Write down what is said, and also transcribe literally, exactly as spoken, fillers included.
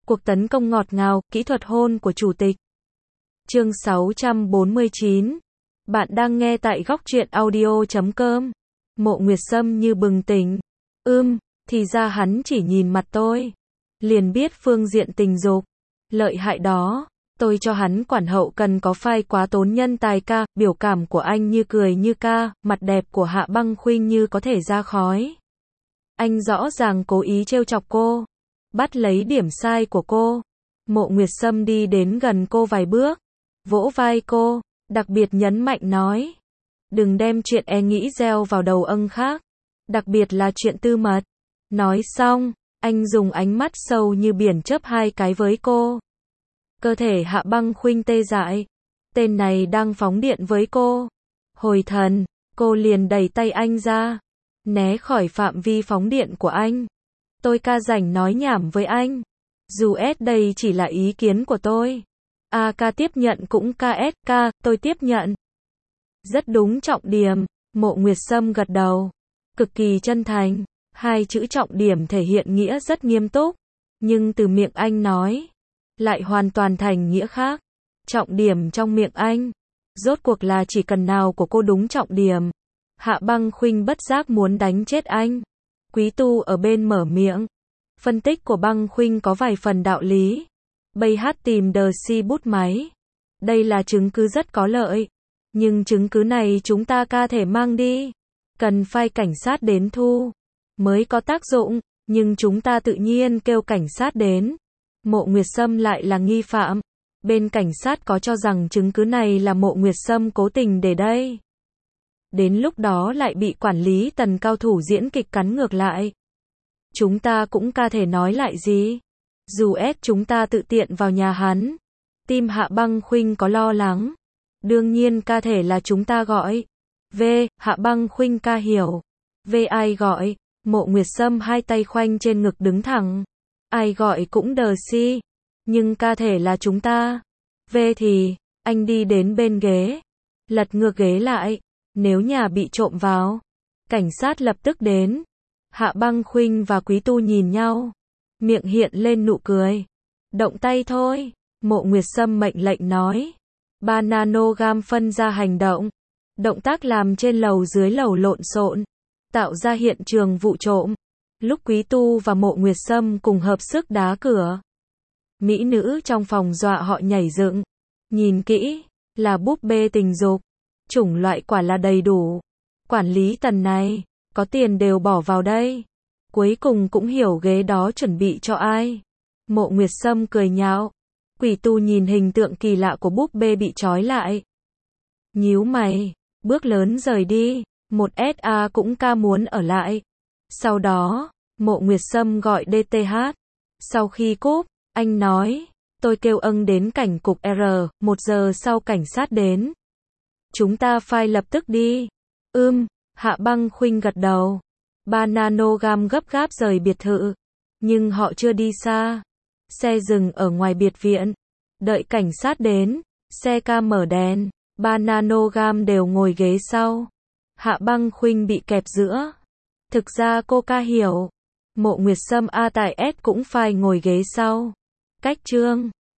Cuộc tấn công ngọt ngào, kỹ thuật hôn của chủ tịch. Chương sáu trăm bốn mươi chín. Bạn đang nghe tại góc truyện audio chấm com. Mộ Nguyệt Sâm như bừng tỉnh. Ưm, thì ra hắn chỉ nhìn mặt tôi. Liền biết phương diện tình dục. Lợi hại đó. Tôi cho hắn quản hậu cần có phai quá tốn nhân tài ca, biểu cảm của anh như cười như ca, mặt đẹp của Hạ Băng Khuynh như có thể ra khói. Anh rõ ràng cố ý trêu chọc cô, bắt lấy điểm sai của cô. Mộ Nguyệt Sâm đi đến gần cô vài bước, vỗ vai cô, đặc biệt nhấn mạnh nói. Đừng đem chuyện e nghĩ gieo vào đầu âng khác, đặc biệt là chuyện tư mật. Nói xong, anh dùng ánh mắt sâu như biển chớp hai cái với cô. Cơ thể Hạ Băng Khuynh tê dại. Tên này đang phóng điện với cô. Hồi thần, cô liền đẩy tay anh ra, né khỏi phạm vi phóng điện của anh. Tôi ca rảnh nói nhảm với anh. Dù S đây chỉ là ý kiến của tôi. A ca tiếp nhận cũng ca ét ca, tôi tiếp nhận. Rất đúng trọng điểm, Mộ Nguyệt Sâm gật đầu. Cực kỳ chân thành, hai chữ trọng điểm thể hiện nghĩa rất nghiêm túc. Nhưng từ miệng anh nói, lại hoàn toàn thành nghĩa khác. Trọng điểm trong miệng anh, rốt cuộc là chỉ cần nào của cô đúng trọng điểm. Hạ Băng Khuynh bất giác muốn đánh chết anh. Quý tu ở bên mở miệng. Phân tích của Băng Khuynh có vài phần đạo lý. Bây hát tìm đờ si bút máy. Đây là chứng cứ rất có lợi. Nhưng chứng cứ này chúng ta ca thể mang đi. Cần phai cảnh sát đến thu mới có tác dụng. Nhưng chúng ta tự nhiên kêu cảnh sát đến. Mộ Nguyệt Sâm lại là nghi phạm. Bên cảnh sát có cho rằng chứng cứ này là Mộ Nguyệt Sâm cố tình để đây. Đến lúc đó lại bị quản lý Tần cao thủ diễn kịch cắn ngược lại. Chúng ta cũng ca thể nói lại gì. Dù S chúng ta tự tiện vào nhà hắn. Tim Hạ Băng Khuynh có lo lắng. Đương nhiên ca thể là chúng ta gọi. V, Hạ Băng Khuynh ca hiểu. V ai gọi. Mộ Nguyệt Sâm hai tay khoanh trên ngực đứng thẳng. Ai gọi cũng đờ si. Nhưng ca thể là chúng ta. V thì, anh đi đến bên ghế. Lật ngược ghế lại. Nếu nhà bị trộm vào, cảnh sát lập tức đến. Hạ Băng Khuynh và Quý tu nhìn nhau. Miệng hiện lên nụ cười. Động tay thôi. Mộ Nguyệt Sâm mệnh lệnh nói. Ba nanogam phân ra hành động. Động tác làm trên lầu dưới lầu lộn xộn, tạo ra hiện trường vụ trộm. Lúc Quý tu và Mộ Nguyệt Sâm cùng hợp sức đá cửa, mỹ nữ trong phòng dọa họ nhảy dựng. Nhìn kỹ, là búp bê tình dục. Chủng loại quả là đầy đủ. Quản lý Tần này, có tiền đều bỏ vào đây. Cuối cùng cũng hiểu ghế đó chuẩn bị cho ai. Mộ Nguyệt Sâm cười nhạo. Quỷ tu nhìn hình tượng kỳ lạ của búp bê bị trói lại. Nhíu mày, bước lớn rời đi. Một ét a cũng ca muốn ở lại. Sau đó, Mộ Nguyệt Sâm gọi đê tê hát. Sau khi cúp, anh nói, tôi kêu âng đến cảnh cục R, một giờ sau cảnh sát đến. Chúng ta phai lập tức đi. Ưm, Hạ Băng Khuynh gật đầu. Ba nanogam gấp gáp rời biệt thự. Nhưng họ chưa đi xa. Xe dừng ở ngoài biệt viện. Đợi cảnh sát đến, xe ca mở đèn. Ba nanogam đều ngồi ghế sau. Hạ Băng Khuynh bị kẹp giữa. Thực ra cô ca hiểu. Mộ Nguyệt Sâm A tại S cũng phải ngồi ghế sau. Cách trương.